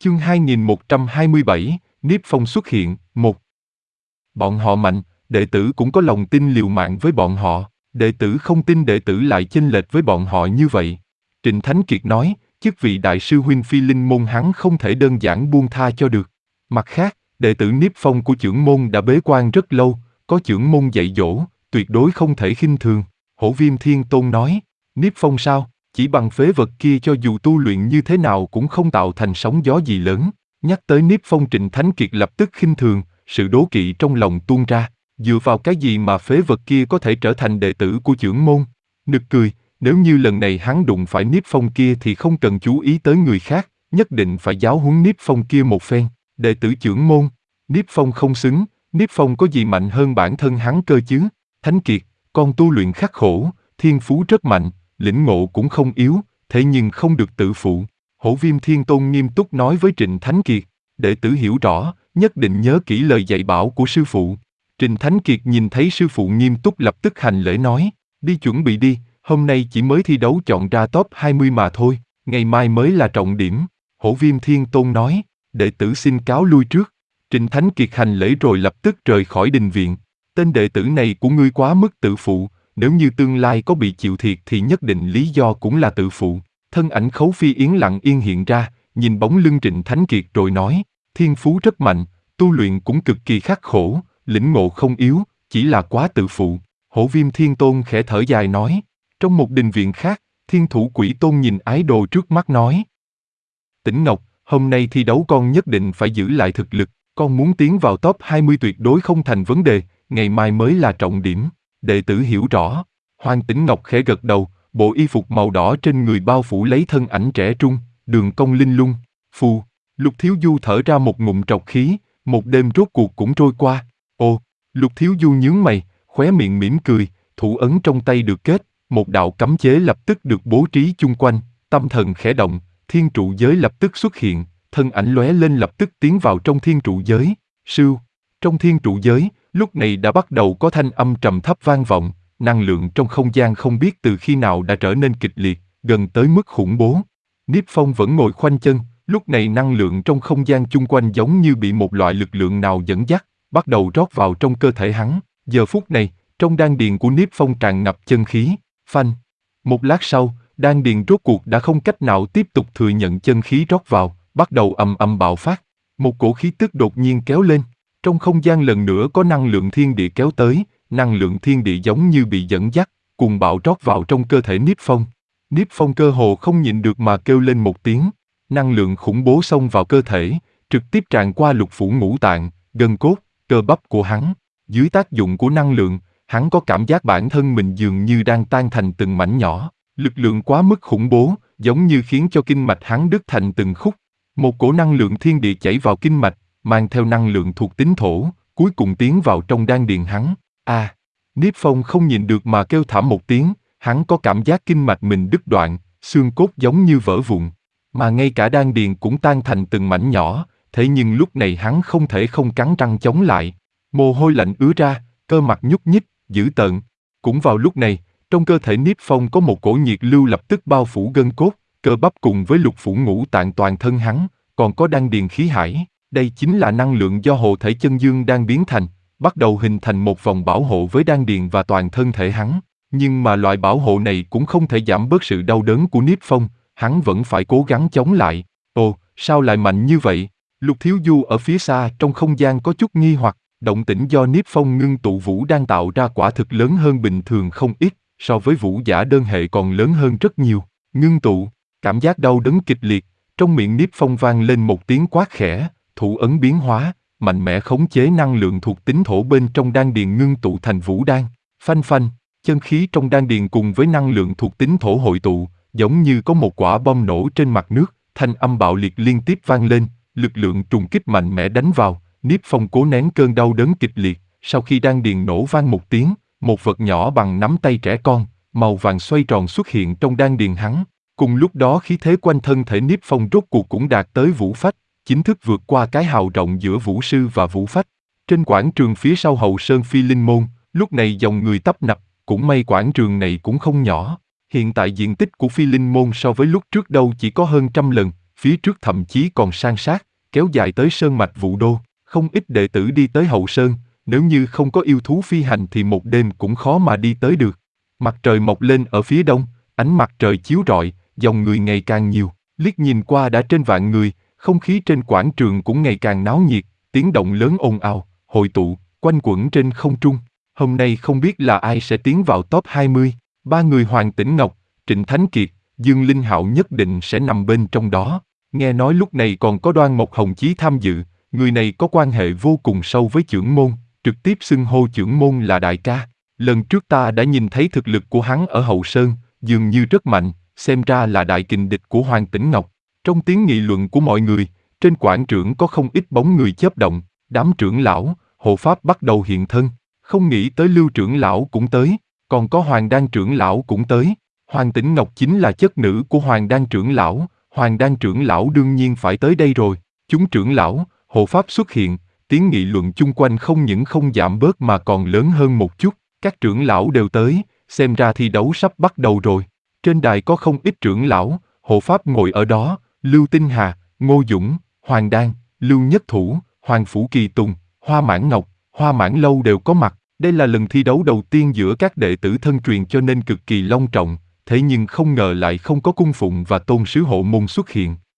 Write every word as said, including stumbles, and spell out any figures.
Chương hai nghìn một trăm hai mươi bảy, Niếp Phong xuất hiện, một. Bọn họ mạnh, đệ tử cũng có lòng tin liều mạng với bọn họ, đệ tử không tin đệ tử lại chênh lệch với bọn họ như vậy. Trịnh Thánh Kiệt nói, chức vị đại sư huynh Phi Linh môn hắn không thể đơn giản buông tha cho được. Mặt khác, đệ tử Niếp Phong của chưởng môn đã bế quan rất lâu, có chưởng môn dạy dỗ, tuyệt đối không thể khinh thường. Hổ Viêm Thiên Tôn nói, Niếp Phong sao? Chỉ bằng phế vật kia cho dù tu luyện như thế nào cũng không tạo thành sóng gió gì lớn. Nhắc tới Niếp Phong, Trịnh Thánh Kiệt lập tức khinh thường, sự đố kỵ trong lòng tuôn ra. Dựa vào cái gì mà phế vật kia có thể trở thành đệ tử của chưởng môn? Nực cười, nếu như lần này hắn đụng phải Niếp Phong kia thì không cần chú ý tới người khác, nhất định phải giáo huấn Niếp Phong kia một phen. Đệ tử chưởng môn, Niếp Phong không xứng, Niếp Phong có gì mạnh hơn bản thân hắn cơ chứ? Thánh Kiệt, con tu luyện khắc khổ, thiên phú rất mạnh, lĩnh ngộ cũng không yếu, thế nhưng không được tự phụ. Hổ Viêm Thiên Tôn nghiêm túc nói với Trịnh Thánh Kiệt, đệ tử hiểu rõ, nhất định nhớ kỹ lời dạy bảo của sư phụ. Trịnh Thánh Kiệt nhìn thấy sư phụ nghiêm túc lập tức hành lễ nói, đi chuẩn bị đi, hôm nay chỉ mới thi đấu chọn ra top hai mươi mà thôi, ngày mai mới là trọng điểm. Hổ Viêm Thiên Tôn nói, đệ tử xin cáo lui trước. Trịnh Thánh Kiệt hành lễ rồi lập tức rời khỏi đình viện. Tên đệ tử này của ngươi quá mức tự phụ, nếu như tương lai có bị chịu thiệt thì nhất định lý do cũng là tự phụ. Thân ảnh Khấu Phi Yến lặng yên hiện ra, nhìn bóng lưng Trịnh Thánh Kiệt rồi nói, thiên phú rất mạnh, tu luyện cũng cực kỳ khắc khổ, lĩnh ngộ không yếu, chỉ là quá tự phụ. Hổ Viêm Thiên Tôn khẽ thở dài nói. Trong một đình viện khác, Thiên Thủ Quỷ Tôn nhìn ái đồ trước mắt nói, Tĩnh Ngọc, hôm nay thi đấu con nhất định phải giữ lại thực lực, con muốn tiến vào top hai mươi tuyệt đối không thành vấn đề, ngày mai mới là trọng điểm. Đệ tử hiểu rõ. Hoàng Tĩnh Ngọc khẽ gật đầu, bộ y phục màu đỏ trên người bao phủ lấy thân ảnh trẻ trung, đường cong linh lung. Phù, Lục Thiếu Du thở ra một ngụm trọc khí, một đêm rốt cuộc cũng trôi qua. Ồ, Lục Thiếu Du nhướng mày, khóe miệng mỉm cười, thủ ấn trong tay được kết, một đạo cấm chế lập tức được bố trí chung quanh, tâm thần khẽ động, thiên trụ giới lập tức xuất hiện, thân ảnh lóe lên lập tức tiến vào trong thiên trụ giới. Sưu, trong thiên trụ giới, lúc này đã bắt đầu có thanh âm trầm thấp vang vọng, năng lượng trong không gian không biết từ khi nào đã trở nên kịch liệt, gần tới mức khủng bố. Niếp Phong vẫn ngồi khoanh chân, lúc này năng lượng trong không gian chung quanh giống như bị một loại lực lượng nào dẫn dắt, bắt đầu rót vào trong cơ thể hắn. Giờ phút này, trong đan điền của Niếp Phong tràn ngập chân khí, phanh. Một lát sau, đan điền rốt cuộc đã không cách nào tiếp tục thừa nhận chân khí rót vào, bắt đầu ầm ầm bạo phát. Một cổ khí tức đột nhiên kéo lên. Trong không gian lần nữa có năng lượng thiên địa kéo tới, năng lượng thiên địa giống như bị dẫn dắt, cùng bạo rót vào trong cơ thể Niếp Phong. Niếp Phong cơ hồ không nhịn được mà kêu lên một tiếng, năng lượng khủng bố xông vào cơ thể, trực tiếp tràn qua lục phủ ngũ tạng, gân cốt, cơ bắp của hắn. Dưới tác dụng của năng lượng, hắn có cảm giác bản thân mình dường như đang tan thành từng mảnh nhỏ, lực lượng quá mức khủng bố, giống như khiến cho kinh mạch hắn đứt thành từng khúc. Một cổ năng lượng thiên địa chảy vào kinh mạch, mang theo năng lượng thuộc tính thổ, cuối cùng tiến vào trong đan điền hắn. A, à, Niếp Phong không nhịn được mà kêu thảm một tiếng, hắn có cảm giác kinh mạch mình đứt đoạn, xương cốt giống như vỡ vụn, mà ngay cả đan điền cũng tan thành từng mảnh nhỏ, thế nhưng lúc này hắn không thể không cắn răng chống lại. Mồ hôi lạnh ứa ra, cơ mặt nhúc nhích, dữ tợn. Cũng vào lúc này, trong cơ thể Niếp Phong có một cổ nhiệt lưu lập tức bao phủ gân cốt, cơ bắp cùng với lục phủ ngũ tạng toàn thân hắn, còn có đan điền khí hải. Đây chính là năng lượng do hộ thể chân dương đang biến thành, bắt đầu hình thành một vòng bảo hộ với đan điền và toàn thân thể hắn. Nhưng mà loại bảo hộ này cũng không thể giảm bớt sự đau đớn của Niếp Phong, hắn vẫn phải cố gắng chống lại. Ồ, sao lại mạnh như vậy? Lục Thiếu Du ở phía xa trong không gian có chút nghi hoặc, động tĩnh do Niếp Phong ngưng tụ vũ đang tạo ra quả thực lớn hơn bình thường không ít, so với vũ giả đơn hệ còn lớn hơn rất nhiều. Ngưng tụ, cảm giác đau đớn kịch liệt, trong miệng Niếp Phong vang lên một tiếng quát khẽ, thủ ấn biến hóa, mạnh mẽ khống chế năng lượng thuộc tính thổ bên trong đan điền ngưng tụ thành vũ đan. Phanh phanh, chân khí trong đan điền cùng với năng lượng thuộc tính thổ hội tụ, giống như có một quả bom nổ trên mặt nước, thanh âm bạo liệt liên tiếp vang lên, lực lượng trùng kích mạnh mẽ đánh vào. Niếp Phong cố nén cơn đau đớn kịch liệt, sau khi đan điền nổ vang một tiếng, một vật nhỏ bằng nắm tay trẻ con, màu vàng xoay tròn xuất hiện trong đan điền hắn. Cùng lúc đó khí thế quanh thân thể Niếp Phong rốt cuộc cũng đạt tới vũ phách, chính thức vượt qua cái hào rộng giữa vũ sư và vũ phách. Trên quảng trường phía sau Hậu Sơn Phi Linh môn, lúc này dòng người tấp nập, cũng may quảng trường này cũng không nhỏ. Hiện tại diện tích của Phi Linh môn so với lúc trước đâu chỉ có hơn trăm lần, phía trước thậm chí còn san sát, kéo dài tới sơn mạch Vũ Đô. Không ít đệ tử đi tới hậu sơn, nếu như không có yêu thú phi hành thì một đêm cũng khó mà đi tới được. Mặt trời mọc lên ở phía đông, ánh mặt trời chiếu rọi, dòng người ngày càng nhiều, liếc nhìn qua đã trên vạn người, không khí trên quảng trường cũng ngày càng náo nhiệt, tiếng động lớn ồn ào, hội tụ, quanh quẩn trên không trung. Hôm nay không biết là ai sẽ tiến vào top hai mươi, ba người Hoàng Tĩnh Ngọc, Trịnh Thánh Kiệt, Dương Linh Hạo nhất định sẽ nằm bên trong đó. Nghe nói lúc này còn có Đoan Mộc Hồng Chí tham dự, người này có quan hệ vô cùng sâu với chưởng môn, trực tiếp xưng hô chưởng môn là đại ca. Lần trước ta đã nhìn thấy thực lực của hắn ở Hậu Sơn, dường như rất mạnh, xem ra là đại kình địch của Hoàng Tĩnh Ngọc. Trong tiếng nghị luận của mọi người, trên quảng trường có không ít bóng người chớp động, đám trưởng lão, hộ pháp bắt đầu hiện thân. Không nghĩ tới Lưu trưởng lão cũng tới, còn có Hoàng Đan trưởng lão cũng tới. Hoàng Tĩnh Ngọc chính là chất nữ của Hoàng Đan trưởng lão, Hoàng Đan trưởng lão đương nhiên phải tới đây rồi. Chúng trưởng lão, hộ pháp xuất hiện, tiếng nghị luận chung quanh không những không giảm bớt mà còn lớn hơn một chút. Các trưởng lão đều tới, xem ra thi đấu sắp bắt đầu rồi. Trên đài có không ít trưởng lão, hộ pháp ngồi ở đó, Lưu Tinh Hà, Ngô Dũng, Hoàng Đan, Lưu Nhất Thủ, Hoàng Phủ Kỳ Tùng, Hoa Mãn Ngọc, Hoa Mãn Lâu đều có mặt. Đây là lần thi đấu đầu tiên giữa các đệ tử thân truyền cho nên cực kỳ long trọng, thế nhưng không ngờ lại không có cung phụng và tôn sứ hộ môn xuất hiện.